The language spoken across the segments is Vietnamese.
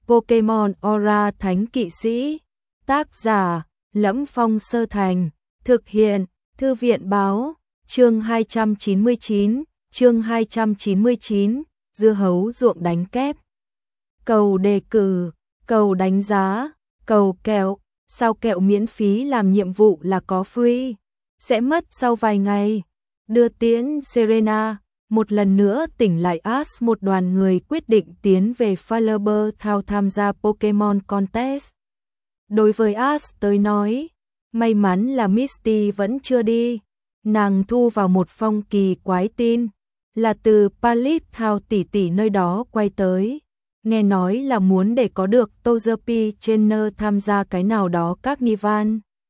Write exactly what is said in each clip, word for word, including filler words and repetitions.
Pokemon Aura Thánh Kỵ Sĩ. Tác giả: Lẫm Phong Sơ Thành. Thực hiện: Thư viện báo. Chương hai trăm chín mươi chín, chương hai trăm chín mươi chín, dưa hấu ruộng đánh kép. Cầu đề cử, cầu đánh giá, cầu kẹo, sao kẹo miễn phí làm nhiệm vụ là có free, sẽ mất sau vài ngày. Đưa tiễn Serena, một lần nữa tỉnh lại Ash, một đoàn người quyết định tiến về Fireburg Town tham gia Pokemon Contest. Đối với Ash tới nói, may mắn là Misty vẫn chưa đi. Nàng thu vào một phong kỳ quái tin, là từ Pallet Town tỷ tỷ nơi đó quay tới. Nghe nói là muốn để có được Togepi Trainer tham gia cái nào đó các Carnival.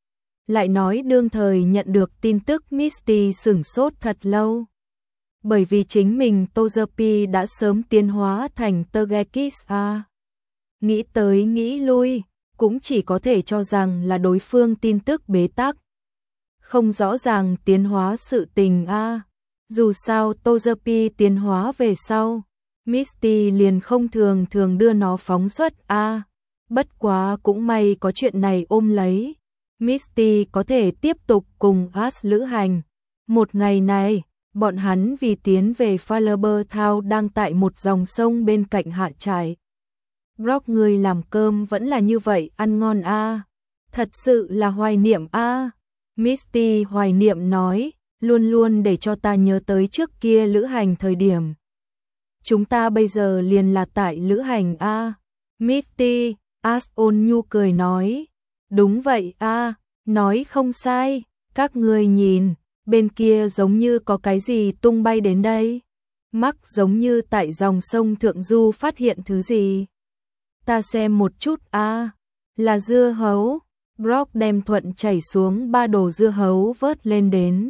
Lại nói đương thời nhận được tin tức Misty sửng sốt thật lâu. Bởi vì chính mình Togepi đã sớm tiến hóa thành Togekiss a. Nghĩ tới nghĩ lui, cũng chỉ có thể cho rằng là đối phương tin tức bế tắc. Không rõ ràng tiến hóa sự tình a. Dù sao Togepi tiến hóa về sau, Misty liền không thường thường đưa nó phóng xuất a. Bất quá cũng may có chuyện này ôm lấy, Misty có thể tiếp tục cùng Ash lữ hành. Một ngày này, bọn hắn vì tiến về Fireburg Town đang tại một dòng sông bên cạnh hạ trại. Brock, người làm cơm vẫn là như vậy ăn ngon a. Thật sự là hoài niệm a. Misty hoài niệm nói, luôn luôn để cho ta nhớ tới trước kia lữ hành thời điểm. Chúng ta bây giờ liền là tại lữ hành a. Misty, Ash ôn nhu cười nói, đúng vậy a, nói không sai, các ngươi nhìn, bên kia giống như có cái gì tung bay đến đây. Mắc giống như tại dòng sông thượng du phát hiện thứ gì. Ta xem một chút a, là dưa hấu. Brock đem thuận chảy xuống ba đồ dưa hấu vớt lên đến.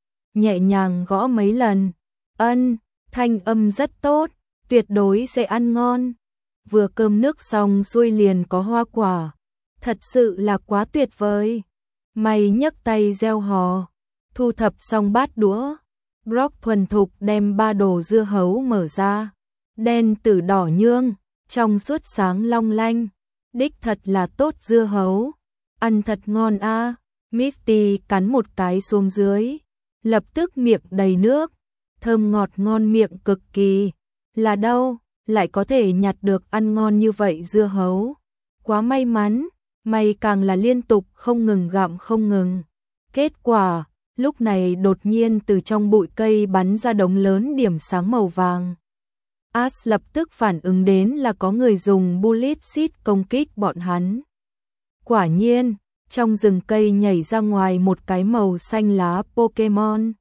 Nhẹ nhàng gõ mấy lần. Ân, thanh âm rất tốt, tuyệt đối sẽ ăn ngon. Vừa cơm nước xong xuôi liền có hoa quả. Thật sự là quá tuyệt vời. Mày nhấc tay reo hò. Thu thập xong bát đũa. Brock thuần thục đem ba đồ dưa hấu mở ra. Đen tử đỏ nhương, trong suốt sáng long lanh. Đích thật là tốt dưa hấu. Ăn thật ngon a. Misty cắn một cái xuống dưới, lập tức miệng đầy nước, thơm ngọt ngon miệng cực kỳ. Là đâu, lại có thể nhặt được ăn ngon như vậy dưa hấu. Quá may mắn, mày càng là liên tục không ngừng gặm không ngừng. Kết quả, lúc này đột nhiên từ trong bụi cây bắn ra đống lớn điểm sáng màu vàng. Ash lập tức phản ứng đến là có người dùng bullet seed công kích bọn hắn. Quả nhiên, trong rừng cây nhảy ra ngoài một cái màu xanh lá Pokemon.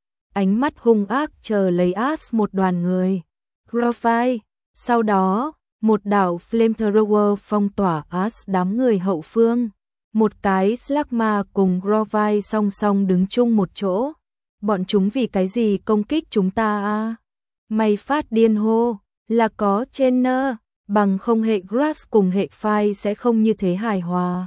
Ánh mắt hung ác chờ lấy Ash một đoàn người. Grovyle, sau đó, một đạo Flamethrower phong tỏa Ash đám người hậu phương. Một cái Slugma cùng Grovyle song song đứng chung một chỗ. Bọn chúng vì cái gì công kích chúng ta a? Mày phát điên hô, là có trainer. Bằng không hệ Grass cùng hệ Fire sẽ không như thế hài hòa.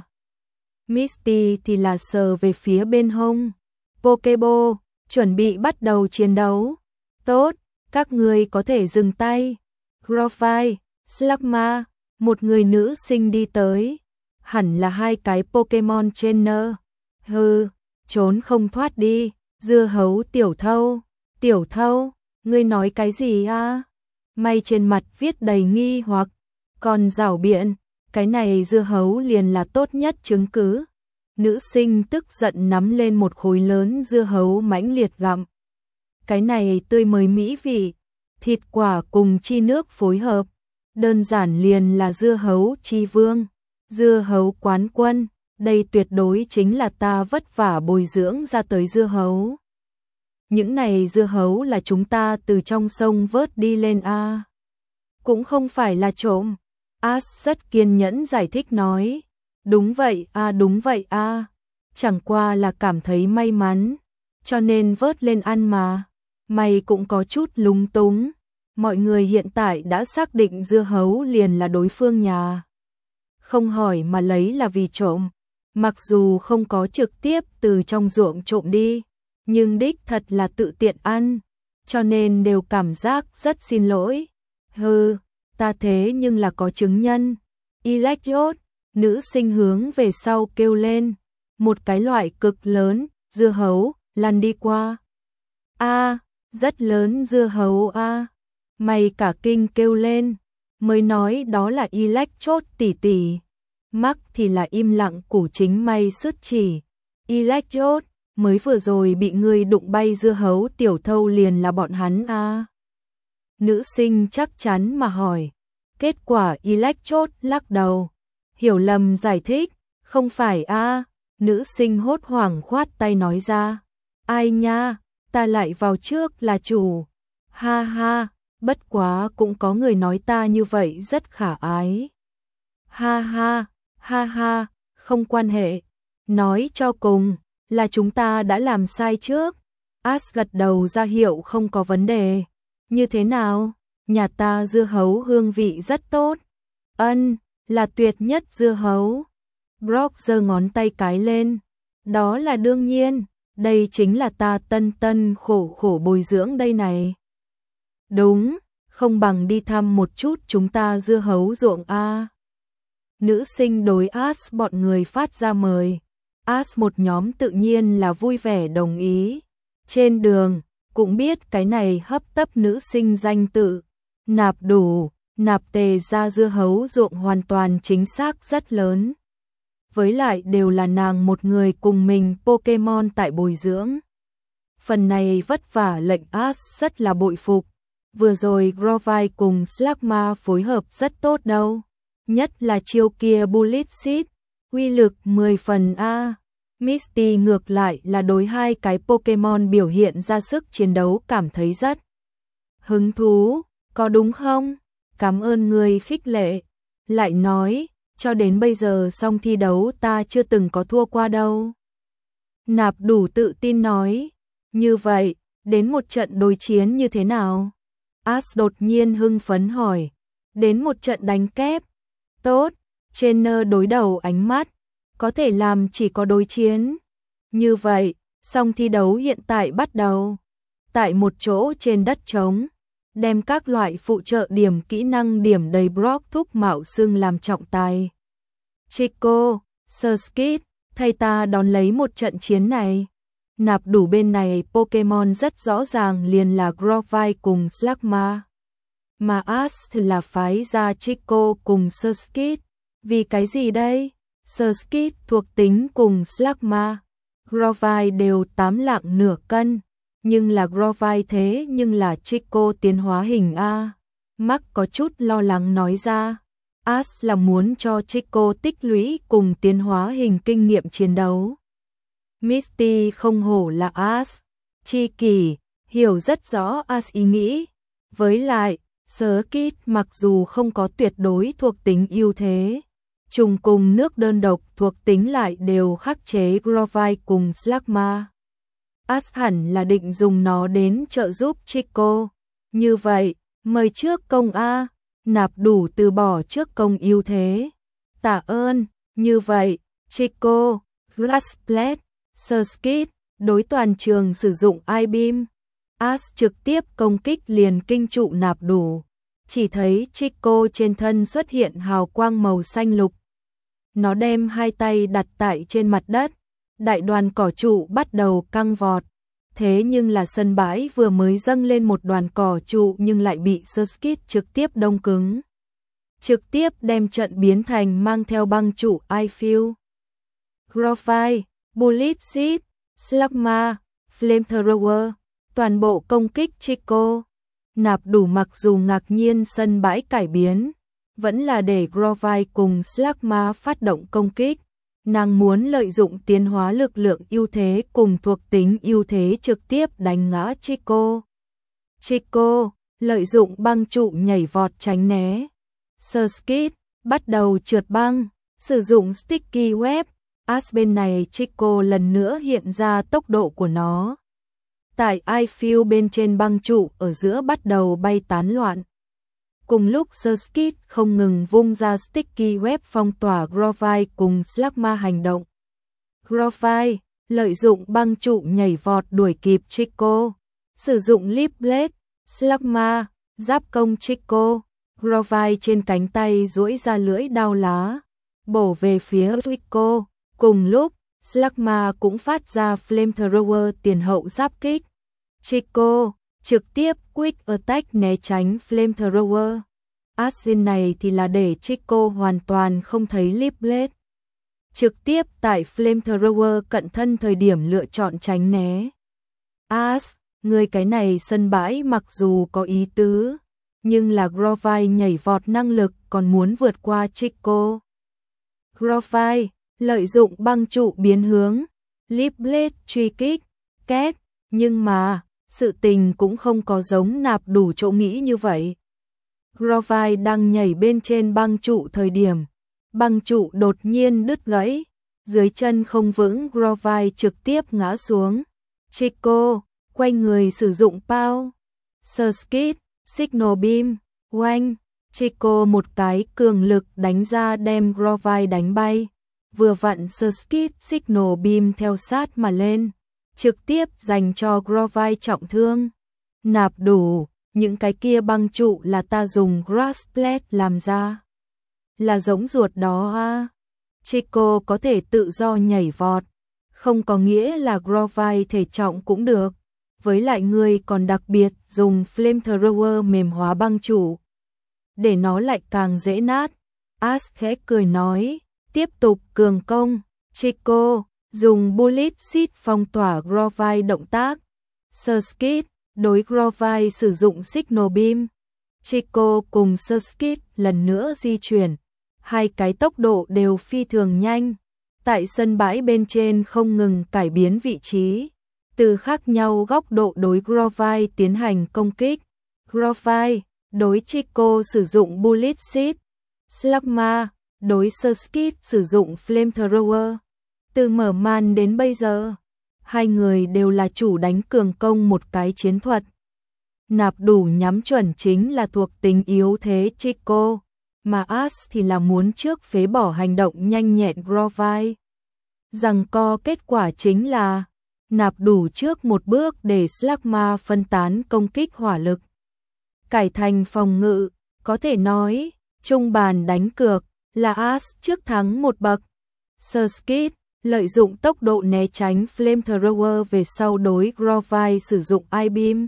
Misty thì là sờ về phía bên hông. Pokeball, chuẩn bị bắt đầu chiến đấu. Tốt, các người có thể dừng tay. Grovyle, Slugma, một người nữ sinh đi tới. Hẳn là hai cái Pokemon trainer. Hừ, trốn không thoát đi. Dưa hấu tiểu thâu. Tiểu thâu, ngươi nói cái gì a? May trên mặt viết đầy nghi hoặc, còn rảo biện, cái này dưa hấu liền là tốt nhất chứng cứ. Nữ sinh tức giận nắm lên một khối lớn dưa hấu mãnh liệt gặm. Cái này tươi mới mỹ vị, thịt quả cùng chi nước phối hợp, đơn giản liền là dưa hấu chi vương, dưa hấu quán quân, đây tuyệt đối chính là ta vất vả bồi dưỡng ra tới dưa hấu. Những này dưa hấu là chúng ta từ trong sông vớt đi lên a. Cũng không phải là trộm. Ash rất kiên nhẫn giải thích nói. Đúng vậy a, đúng vậy a. Chẳng qua là cảm thấy may mắn, cho nên vớt lên ăn mà. Mày cũng có chút lúng túng. Mọi người hiện tại đã xác định dưa hấu liền là đối phương nhà. Không hỏi mà lấy là vì trộm. Mặc dù không có trực tiếp từ trong ruộng trộm đi, nhưng đích thật là tự tiện ăn, cho nên đều cảm giác rất xin lỗi. Hừ, ta thế nhưng là có chứng nhân, Electrode, nữ sinh hướng về sau kêu lên. Một cái loại cực lớn, dưa hấu, lăn đi qua. A, rất lớn dưa hấu a. Mày cả kinh kêu lên, mới nói đó là Electrode tỷ tỷ. Mark thì là im lặng củ chính may sứt chỉ. Electrode, mới vừa rồi bị người đụng bay dưa hấu tiểu thâu liền là bọn hắn a. Nữ sinh chắc chắn mà hỏi. Kết quả Electrode lắc đầu. Hiểu lầm giải thích, không phải a. Nữ sinh hốt hoảng khoát tay nói ra. Ai nha, ta lại vào trước là chủ. Ha ha, bất quá cũng có người nói ta như vậy rất khả ái. Ha ha, ha ha, không quan hệ. Nói cho cùng, là chúng ta đã làm sai trước. Ash gật đầu ra hiệu không có vấn đề. Như thế nào? Nhà ta dưa hấu hương vị rất tốt. Ân, là tuyệt nhất dưa hấu. Brock giơ ngón tay cái lên. Đó là đương nhiên, đây chính là ta tân tân khổ khổ bồi dưỡng đây này. Đúng, không bằng đi thăm một chút chúng ta dưa hấu ruộng a. Nữ sinh đối Ash bọn người phát ra mời. Ash một nhóm tự nhiên là vui vẻ đồng ý. Trên đường, cũng biết cái này hấp tấp nữ sinh danh tự. Nạp đủ, nạp tề ra dưa hấu ruộng hoàn toàn chính xác rất lớn. Với lại đều là nàng một người cùng mình Pokemon tại bồi dưỡng. Phần này vất vả lệnh Ash rất là bội phục. Vừa rồi Grovyle cùng Slugma phối hợp rất tốt đâu. Nhất là chiêu kia Bullet Seed, uy lực mười phần a. Misty ngược lại là đối hai cái Pokemon biểu hiện ra sức chiến đấu cảm thấy rất hứng thú, có đúng không? Cảm ơn người khích lệ. Lại nói, cho đến bây giờ xong thi đấu ta chưa từng có thua qua đâu. Nạp đủ tự tin nói, như vậy, đến một trận đối chiến như thế nào? Ash đột nhiên hưng phấn hỏi, đến một trận đánh kép. Tốt, trainer đối đầu ánh mắt, có thể làm chỉ có đối chiến. Như vậy, xong thi đấu hiện tại bắt đầu. Tại một chỗ trên đất trống, đem các loại phụ trợ điểm kỹ năng điểm đầy Brock thúc mạo xưng làm trọng tài. Chico, Surskit, thay ta đón lấy một trận chiến này. Nạp đủ bên này Pokemon rất rõ ràng liền là Grovyle cùng Slugma. Mà Ash là phái ra Chico cùng Surskit. Vì cái gì đây? Surskit thuộc tính cùng Slugma. Grovyle đều tám lạng nửa cân. Nhưng là Grovyle thế nhưng là Chico tiến hóa hình A. Mark có chút lo lắng nói ra. Ash là muốn cho Chico tích lũy cùng tiến hóa hình kinh nghiệm chiến đấu. Misty không hổ là Ash. Chi kỷ, hiểu rất rõ Ash ý nghĩ. Với lại, Surskit mặc dù không có tuyệt đối thuộc tính ưu thế. Trùng cùng nước đơn độc thuộc tính lại đều khắc chế Grovyle cùng Slugma. Ash hẳn là định dùng nó đến trợ giúp Chico. Như vậy, mời trước công A, nạp đủ từ bỏ trước công ưu thế. Tạ ơn, như vậy, Chico, Grass Blade, Surskit, đối toàn trường sử dụng I-Beam. Ash trực tiếp công kích liền kinh trụ nạp đủ. Chỉ thấy Chico trên thân xuất hiện hào quang màu xanh lục. Nó đem hai tay đặt tại trên mặt đất. Đại đoàn cỏ trụ bắt đầu căng vọt. Thế nhưng là sân bãi vừa mới dâng lên một đoàn cỏ trụ nhưng lại bị Surskit trực tiếp đông cứng. Trực tiếp đem trận biến thành mang theo băng trụ I Feel. Grovyle, Bullet Seed, Slugma, Flamethrower, toàn bộ công kích Chico. Nạp đủ mặc dù ngạc nhiên sân bãi cải biến, vẫn là để Grovyle cùng Slugma phát động công kích. Nàng muốn lợi dụng tiến hóa lực lượng ưu thế cùng thuộc tính ưu thế trực tiếp đánh ngã Chico. Chico, lợi dụng băng trụ nhảy vọt tránh né. Surskit, bắt đầu trượt băng, sử dụng Sticky Web. Ash bên này Chico lần nữa hiện ra tốc độ của nó. Tại I Feel bên trên băng trụ ở giữa bắt đầu bay tán loạn. Cùng lúc Surskit không ngừng vung ra Sticky Web phong tỏa Grovyle cùng Slugma hành động. Grovyle, lợi dụng băng trụ nhảy vọt đuổi kịp Chico. Sử dụng Leaf Blade, Slugma, giáp công Chico. Grovyle trên cánh tay duỗi ra lưỡi đao lá, bổ về phía Chico. Cùng lúc, Slugma cũng phát ra Flamethrower tiền hậu giáp kích. Chico trực tiếp Quick Attack né tránh Flamethrower. Action này thì là để Chico hoàn toàn không thấy Leaf Blade. Trực tiếp tại Flamethrower cận thân thời điểm lựa chọn tránh né. As, người cái này sân bãi mặc dù có ý tứ, nhưng là Grovyle nhảy vọt năng lực còn muốn vượt qua Chico. Grovyle lợi dụng băng trụ biến hướng, Leaf Blade truy kích, két, nhưng mà sự tình cũng không có giống nạp đủ chỗ nghĩ như vậy. Grovyle đang nhảy bên trên băng trụ thời điểm, băng trụ đột nhiên đứt gãy, dưới chân không vững Grovyle trực tiếp ngã xuống. Chico quay người sử dụng Pow, Surskit, Signal Beam, oanh, Chico một cái cường lực đánh ra đem Grovyle đánh bay, vừa vặn Surskit Signal Beam theo sát mà lên, trực tiếp dành cho Grovyle trọng thương. Nạp đủ, những cái kia băng trụ là ta dùng Grass Blade làm ra. Là giống ruột đó à. Chico có thể tự do nhảy vọt, không có nghĩa là Grovyle thể trọng cũng được. Với lại người còn đặc biệt dùng Flamethrower mềm hóa băng trụ, để nó lại càng dễ nát. As khẽ cười nói, tiếp tục cường công. Chico dùng Bullet Seed phong tỏa Grovyle động tác. Surskit đối Grovyle sử dụng Signal Beam. Chico cùng Surskit lần nữa di chuyển, hai cái tốc độ đều phi thường nhanh, tại sân bãi bên trên không ngừng cải biến vị trí, từ khác nhau góc độ đối Grovyle tiến hành công kích. Grovyle đối Chico sử dụng Bullet Seed, Slugma đối Surskit sử dụng Flamethrower. Từ mở màn đến bây giờ, hai người đều là chủ đánh cường công một cái chiến thuật. Nạp đủ nhắm chuẩn chính là thuộc tính yếu thế Chico, mà As thì là muốn trước phế bỏ hành động nhanh nhẹn Grovyle. Rằng co kết quả chính là nạp đủ trước một bước để Slugma phân tán công kích hỏa lực, cải thành phòng ngự. Có thể nói, trung bàn đánh cược là As trước thắng một bậc. Surskit lợi dụng tốc độ né tránh Flamethrower về sau đối Grovyle sử dụng I-Beam.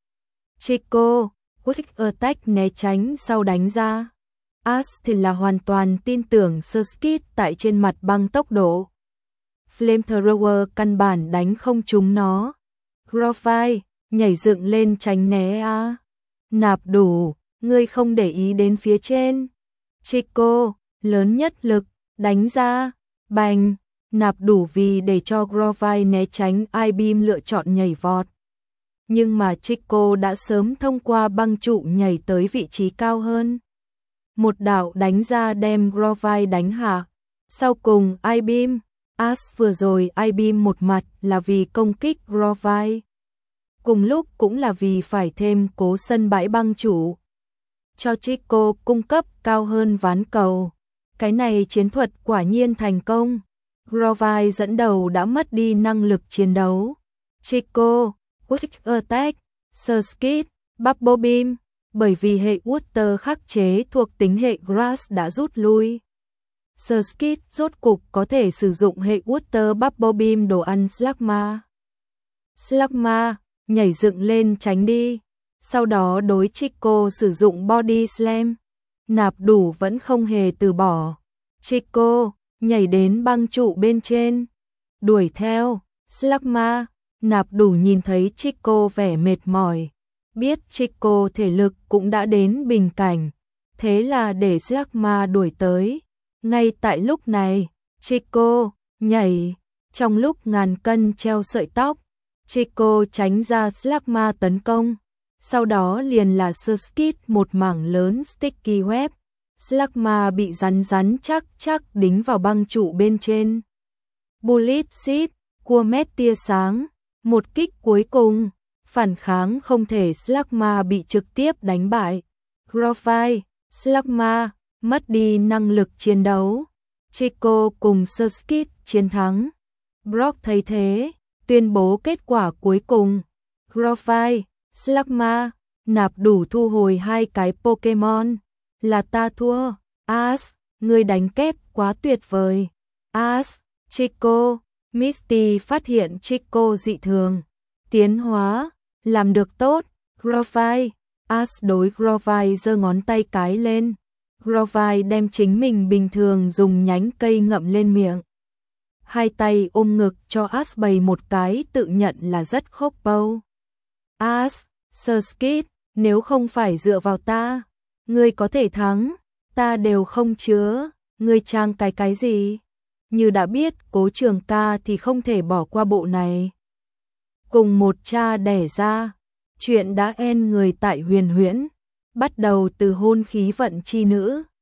Chico Quick Attack né tránh sau đánh ra. As thì là hoàn toàn tin tưởng Surskit tại trên mặt băng tốc độ. Flamethrower căn bản đánh không trúng nó. Grovyle nhảy dựng lên tránh né a. Nạp đủ, ngươi không để ý đến phía trên. Chico lớn nhất lực đánh ra, bành. Nạp đủ vì để cho Grovyle né tránh I-Beam lựa chọn nhảy vọt. Nhưng mà Chico đã sớm thông qua băng trụ nhảy tới vị trí cao hơn. Một đạo đánh ra đem Grovyle đánh hạ. Sau cùng I-Beam, As vừa rồi I-Beam một mặt là vì công kích Grovyle, cùng lúc cũng là vì phải thêm cố sân bãi băng trụ, cho Chico cung cấp cao hơn ván cầu. Cái này chiến thuật quả nhiên thành công. Grovyle dẫn đầu đã mất đi năng lực chiến đấu. Chico, Quick Attack, Surskit, Bubble Beam, bởi vì hệ Water khắc chế thuộc tính hệ Grass đã rút lui. Surskit rốt cục có thể sử dụng hệ Water Bubble Beam đồ ăn Slugma. Slugma nhảy dựng lên tránh đi, sau đó đối Chico sử dụng Body Slam. Nạp đủ vẫn không hề từ bỏ. Chico nhảy đến băng trụ bên trên, đuổi theo. Slugma, nạp đủ nhìn thấy Chico vẻ mệt mỏi, biết Chico thể lực cũng đã đến bình cảnh, thế là để Slugma đuổi tới. Ngay tại lúc này, Chico nhảy, trong lúc ngàn cân treo sợi tóc, Chico tránh ra Slugma tấn công, sau đó liền là Surskit một mảng lớn sticky web. Slugma bị rắn rắn chắc chắc đính vào băng trụ bên trên. Bullet Seed, cua mét tia sáng, một kích cuối cùng, phản kháng không thể, Slugma bị trực tiếp đánh bại. Grovyle, Slugma mất đi năng lực chiến đấu. Chico cùng Surskit chiến thắng. Brock thấy thế, tuyên bố kết quả cuối cùng. Grovyle, Slugma, nạp đủ thu hồi hai cái Pokemon. là ta thua. As, người đánh kép quá tuyệt vời. As, Chico, Misty phát hiện Chico dị thường. Tiến hóa, làm được tốt. Grovile, As đối Grovile giơ ngón tay cái lên. Grovile đem chính mình bình thường dùng nhánh cây ngậm lên miệng. Hai tay ôm ngực cho As bày một cái tự nhận là rất khốc bâu. As, Surskit, nếu không phải dựa vào ta, ngươi có thể thắng, ta đều không chứa, ngươi trang cái cái gì? Như đã biết Cố Trường Ca thì không thể bỏ qua bộ này. Cùng một cha đẻ ra, chuyện đã en người tại Huyền Huyễn, bắt đầu từ hôn khí vận chi nữ.